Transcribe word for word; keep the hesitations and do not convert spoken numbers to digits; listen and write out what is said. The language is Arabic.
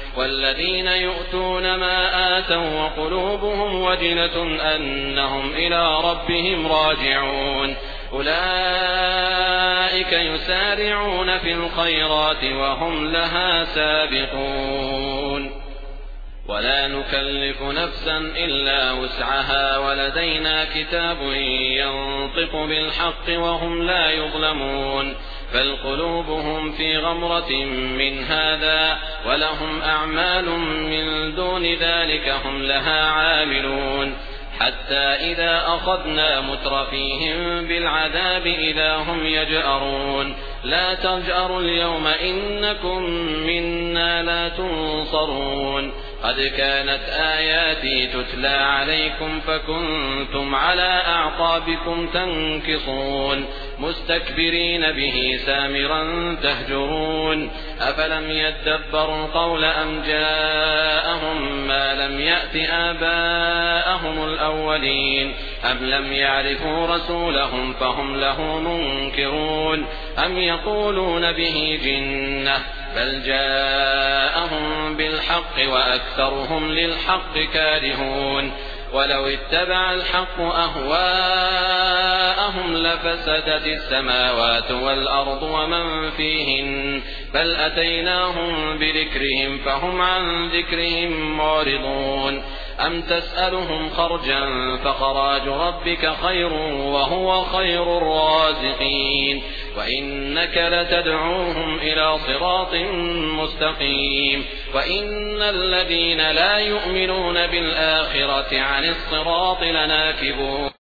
والذين يؤتون ما آتوا وقلوبهم وجلة أنهم إلى ربهم راجعون أولئك يسارعون في الخيرات وهم لها سابقون ولا نكلف نفسا إلا وسعها ولدينا كتاب ينطق بالحق وهم لا يظلمون بل قلوبهم في غمرة من هذا ولهم أعمال من دون ذلك هم لها عاملون حتى إذا أخذنا مترفيهم بالعذاب إذا هم يجأرون لا تجأروا اليوم إنكم منا لا تنصرون قد كانت آياتي تتلى عليكم فكنتم على أعقابكم تنكصون مستكبرين به سامرا تهجرون أفلم يدبروا القول أم جاءهم ما لم يأت آباءهم الأولين أم لم يعرفوا رسولهم فهم له منكرون أم يقولون به جنة بل جاءهم بالحق وأكثرهم للحق كارهون ولو اتبع الحق أهواءهم لفسدت السماوات والأرض ومن فيهن بل أتيناهم بذكرهم فهم عن ذكرهم معرضون أم تسألهم خرجا فخراج ربك خير وهو خير الرازقين وإنك لتدعوهم إلى صراط مستقيم وإن الذين لا يؤمنون بالآخرة عن الصراط لناكبون